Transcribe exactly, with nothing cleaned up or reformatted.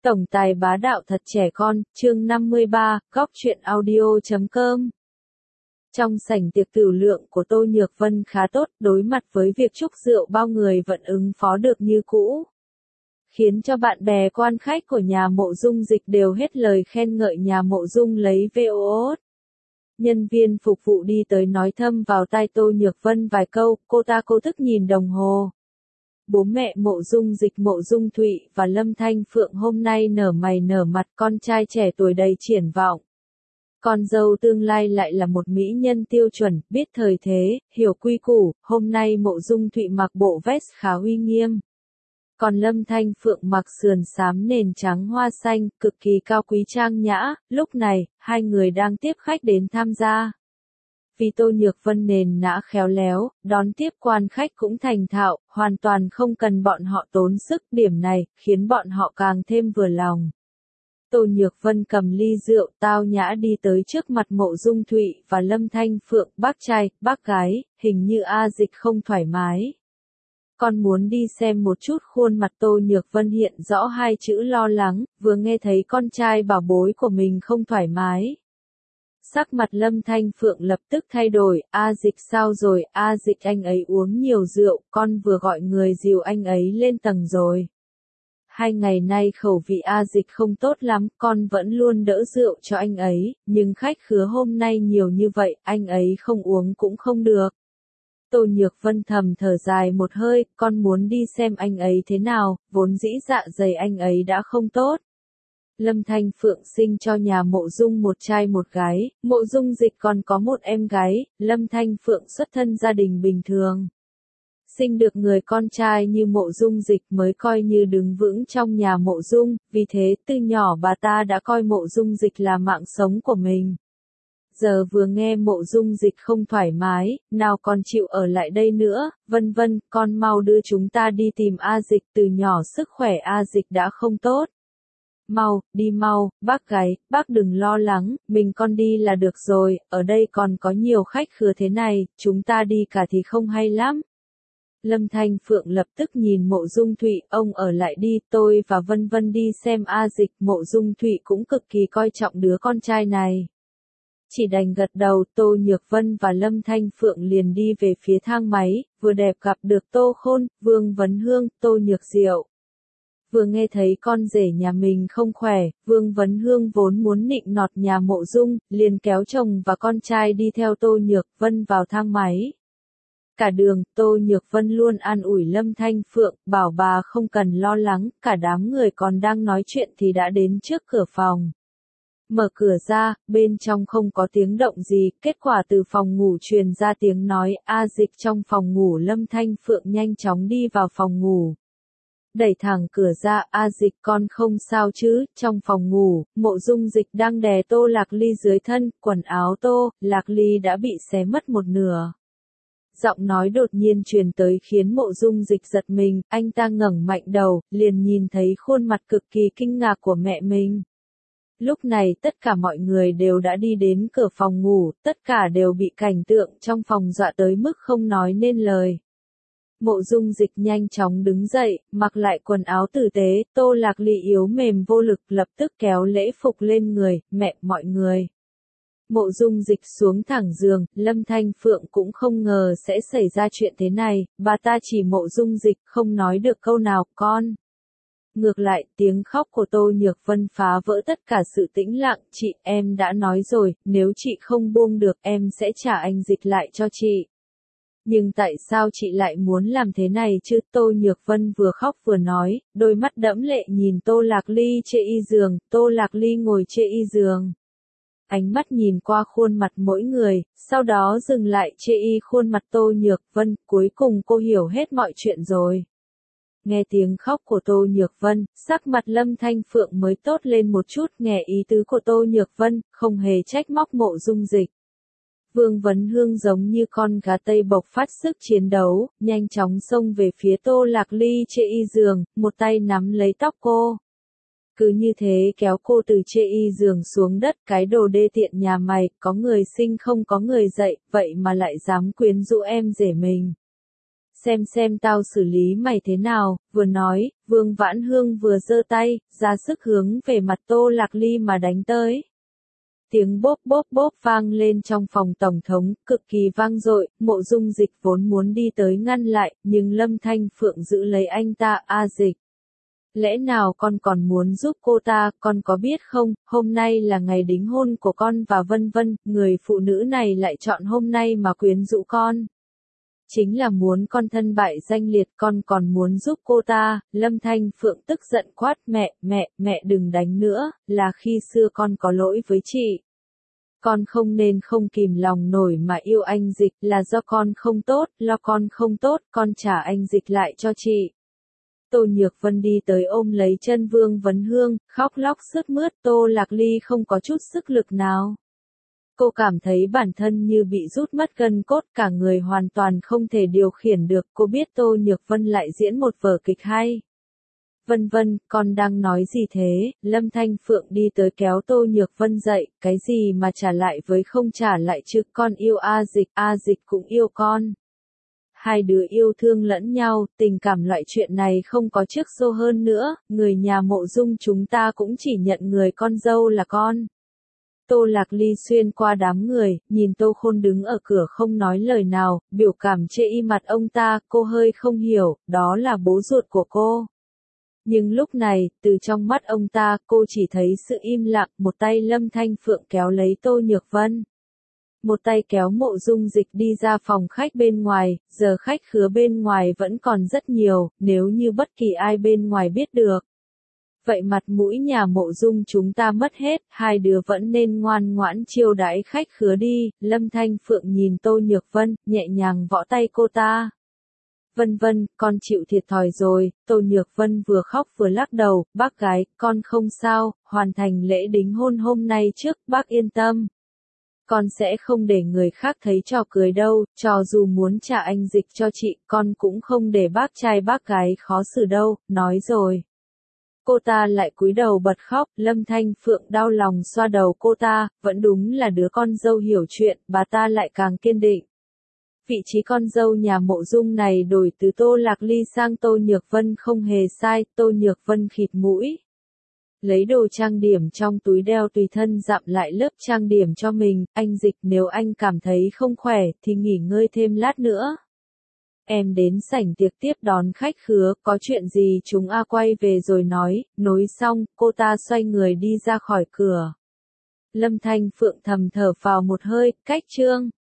Tổng tài bá đạo thật trẻ con, chương năm mươi ba, góc truyện audio chấm com. Trong sảnh tiệc tửu lượng của Tô Nhược Vân khá tốt, đối mặt với việc chúc rượu bao người vẫn ứng phó được như cũ. Khiến cho bạn bè quan khách của nhà Mộ Dung Dịch đều hết lời khen ngợi nhà Mộ Dung lấy vốt. Nhân viên phục vụ đi tới nói thâm vào tai Tô Nhược Vân vài câu, cô ta cố thức nhìn đồng hồ. Bố mẹ Mộ Dung Dịch Mộ Dung Thụy và Lâm Thanh Phượng hôm nay nở mày nở mặt, con trai trẻ tuổi đầy triển vọng. Con dâu tương lai lại là một mỹ nhân tiêu chuẩn, biết thời thế, hiểu quy củ, hôm nay Mộ Dung Thụy mặc bộ vest khá uy nghiêm. Còn Lâm Thanh Phượng mặc sườn xám nền trắng hoa xanh, cực kỳ cao quý trang nhã, lúc này, hai người đang tiếp khách đến tham gia. Vì Tô Nhược Vân nền nã khéo léo, đón tiếp quan khách cũng thành thạo, hoàn toàn không cần bọn họ tốn sức, điểm này, khiến bọn họ càng thêm vừa lòng. Tô Nhược Vân cầm ly rượu tao nhã đi tới trước mặt Mộ Dung Thụy và Lâm Thanh Phượng, bác trai, bác gái, hình như A Dịch không thoải mái. Con muốn đi xem một chút. Khuôn mặt Tô Nhược Vân hiện rõ hai chữ lo lắng, vừa nghe thấy con trai bảo bối của mình không thoải mái. Sắc mặt Lâm Thanh Phượng lập tức thay đổi, A Dịch sao rồi, A Dịch anh ấy uống nhiều rượu, con vừa gọi người dìu anh ấy lên tầng rồi. Hai ngày nay khẩu vị A Dịch không tốt lắm, con vẫn luôn đỡ rượu cho anh ấy, nhưng khách khứa hôm nay nhiều như vậy, anh ấy không uống cũng không được. Tô Nhược Vân thầm thở dài một hơi, con muốn đi xem anh ấy thế nào, vốn dĩ dạ dày anh ấy đã không tốt. Lâm Thanh Phượng sinh cho nhà Mộ Dung một trai một gái, Mộ Dung Dịch còn có một em gái, Lâm Thanh Phượng xuất thân gia đình bình thường. Sinh được người con trai như Mộ Dung Dịch mới coi như đứng vững trong nhà Mộ Dung, vì thế từ nhỏ bà ta đã coi Mộ Dung Dịch là mạng sống của mình. Giờ vừa nghe Mộ Dung Dịch không thoải mái, nào còn chịu ở lại đây nữa, vân vân, con mau đưa chúng ta đi tìm A Dịch, từ nhỏ sức khỏe A Dịch đã không tốt. Mau, đi mau, bác gái, bác đừng lo lắng, mình con đi là được rồi, ở đây còn có nhiều khách khứa thế này, chúng ta đi cả thì không hay lắm. Lâm Thanh Phượng lập tức nhìn Mộ Dung Thụy, ông ở lại đi, tôi và Vân Vân đi xem A Dịch. Mộ Dung Thụy cũng cực kỳ coi trọng đứa con trai này. Chỉ đành gật đầu, Tô Nhược Vân và Lâm Thanh Phượng liền đi về phía thang máy, vừa đẹp gặp được Tô Khôn, Vương Vấn Hương, Tô Nhược Diệu. Vừa nghe thấy con rể nhà mình không khỏe, Vương Vấn Hương vốn muốn nịnh nọt nhà Mộ Dung, liền kéo chồng và con trai đi theo Tô Nhược Vân vào thang máy. Cả đường, Tô Nhược Vân luôn an ủi Lâm Thanh Phượng, bảo bà không cần lo lắng, cả đám người còn đang nói chuyện thì đã đến trước cửa phòng. Mở cửa ra, bên trong không có tiếng động gì, kết quả từ phòng ngủ truyền ra tiếng nói, A Dịch trong phòng ngủ. Lâm Thanh Phượng nhanh chóng đi vào phòng ngủ. Đẩy thẳng cửa ra, A Dịch con không sao chứ, trong phòng ngủ, Mộ Dung Dịch đang đè Tô Lạc Ly dưới thân, quần áo Tô Lạc Ly đã bị xé mất một nửa. Giọng nói đột nhiên truyền tới khiến Mộ Dung Dịch giật mình, anh ta ngẩng mạnh đầu, liền nhìn thấy khuôn mặt cực kỳ kinh ngạc của mẹ mình. Lúc này tất cả mọi người đều đã đi đến cửa phòng ngủ, tất cả đều bị cảnh tượng trong phòng dọa tới mức không nói nên lời. Mộ Dung Dịch nhanh chóng đứng dậy, mặc lại quần áo tử tế, Tô Lạc Ly yếu mềm vô lực lập tức kéo lễ phục lên người, mẹ mọi người. Mộ Dung Dịch xuống thẳng giường, Lâm Thanh Phượng cũng không ngờ sẽ xảy ra chuyện thế này, bà ta chỉ Mộ Dung Dịch không nói được câu nào, con. Ngược lại, tiếng khóc của Tô Nhược Vân phá vỡ tất cả sự tĩnh lặng, chị, em đã nói rồi, nếu chị không buông được em sẽ trả anh Dịch lại cho chị. Nhưng tại sao chị lại muốn làm thế này chứ? Tô Nhược Vân vừa khóc vừa nói, đôi mắt đẫm lệ nhìn Tô Lạc Ly chê y giường, Tô Lạc Ly ngồi chê y giường. Ánh mắt nhìn qua khuôn mặt mỗi người, sau đó dừng lại chê y khuôn mặt Tô Nhược Vân, cuối cùng cô hiểu hết mọi chuyện rồi. Nghe tiếng khóc của Tô Nhược Vân, sắc mặt Lâm Thanh Phượng mới tốt lên một chút, nghe ý tứ của Tô Nhược Vân, không hề trách móc Mộ Dung Dịch. Vương Vấn Hương giống như con gà tây bộc phát sức chiến đấu, nhanh chóng xông về phía Tô Lạc Ly chê y giường, một tay nắm lấy tóc cô. Cứ như thế kéo cô từ chê y giường xuống đất, cái đồ đê tiện nhà mày, có người sinh không có người dạy, vậy mà lại dám quyến rũ em rể mình. xem xem tao xử lý mày thế nào, vừa nói, Vương Vãn Hương vừa giơ tay, ra sức hướng về mặt Tô Lạc Ly mà đánh tới. Tiếng bốp bốp bốp vang lên trong phòng tổng thống, cực kỳ vang dội, Mộ Dung Dịch vốn muốn đi tới ngăn lại, nhưng Lâm Thanh Phượng giữ lấy anh ta, A Dịch. Lẽ nào con còn muốn giúp cô ta, con có biết không, hôm nay là ngày đính hôn của con và vân vân, người phụ nữ này lại chọn hôm nay mà quyến rũ con. Chính là muốn con thân bại danh liệt, con còn muốn giúp cô ta. Lâm Thanh Phượng tức giận quát, mẹ, mẹ, mẹ đừng đánh nữa, là khi xưa con có lỗi với chị. Con không nên không kìm lòng nổi mà yêu anh Dịch, là do con không tốt, lo con không tốt, con trả anh Dịch lại cho chị. Tô Nhược Vân đi tới ôm lấy chân Vương Vấn Hương, khóc lóc sướt mướt. Tô Lạc Ly không có chút sức lực nào. Cô cảm thấy bản thân như bị rút mất gân cốt, cả người hoàn toàn không thể điều khiển được. Cô biết Tô Nhược Vân lại diễn một vở kịch hay. Vân Vân, con đang nói gì thế? Lâm Thanh Phượng đi tới kéo Tô Nhược Vân dậy, cái gì mà trả lại với không trả lại chứ, con yêu A Dịch, A Dịch cũng yêu con. Hai đứa yêu thương lẫn nhau, tình cảm loại chuyện này không có trước sau hơn nữa, người nhà Mộ Dung chúng ta cũng chỉ nhận người con dâu là con. Tô Lạc Ly xuyên qua đám người, nhìn Tô Khôn đứng ở cửa không nói lời nào, biểu cảm chê y mặt ông ta, cô hơi không hiểu, đó là bố ruột của cô. Nhưng lúc này, từ trong mắt ông ta, cô chỉ thấy sự im lặng, một tay Lâm Thanh Phượng kéo lấy Tô Nhược Vân. Một tay kéo Mộ Dung Dịch đi ra phòng khách bên ngoài, giờ khách khứa bên ngoài vẫn còn rất nhiều, nếu như bất kỳ ai bên ngoài biết được. Vậy mặt mũi nhà Mộ Dung chúng ta mất hết, hai đứa vẫn nên ngoan ngoãn chiêu đãi khách khứa đi. Lâm Thanh Phượng nhìn Tô Nhược Vân, nhẹ nhàng võ tay cô ta. Vân Vân, con chịu thiệt thòi rồi. Tô Nhược Vân vừa khóc vừa lắc đầu, bác gái, con không sao, hoàn thành lễ đính hôn hôm nay trước, bác yên tâm. Con sẽ không để người khác thấy trò cười đâu, cho dù muốn trả anh Dịch cho chị, con cũng không để bác trai bác gái khó xử đâu, nói rồi. Cô ta lại cúi đầu bật khóc, Lâm Thanh Phượng đau lòng xoa đầu cô ta, vẫn đúng là đứa con dâu hiểu chuyện, bà ta lại càng kiên định. Vị trí con dâu nhà Mộ Dung này đổi từ Tô Lạc Ly sang Tô Nhược Vân không hề sai. Tô Nhược Vân khịt mũi. Lấy đồ trang điểm trong túi đeo tùy thân dặm lại lớp trang điểm cho mình, anh Dịch nếu anh cảm thấy không khỏe thì nghỉ ngơi thêm lát nữa. Em đến sảnh tiệc tiếp đón khách khứa, có chuyện gì chúng a quay về rồi nói, nối xong, cô ta xoay người đi ra khỏi cửa. Lâm Thanh Phượng thầm thở phào một hơi, cách chương.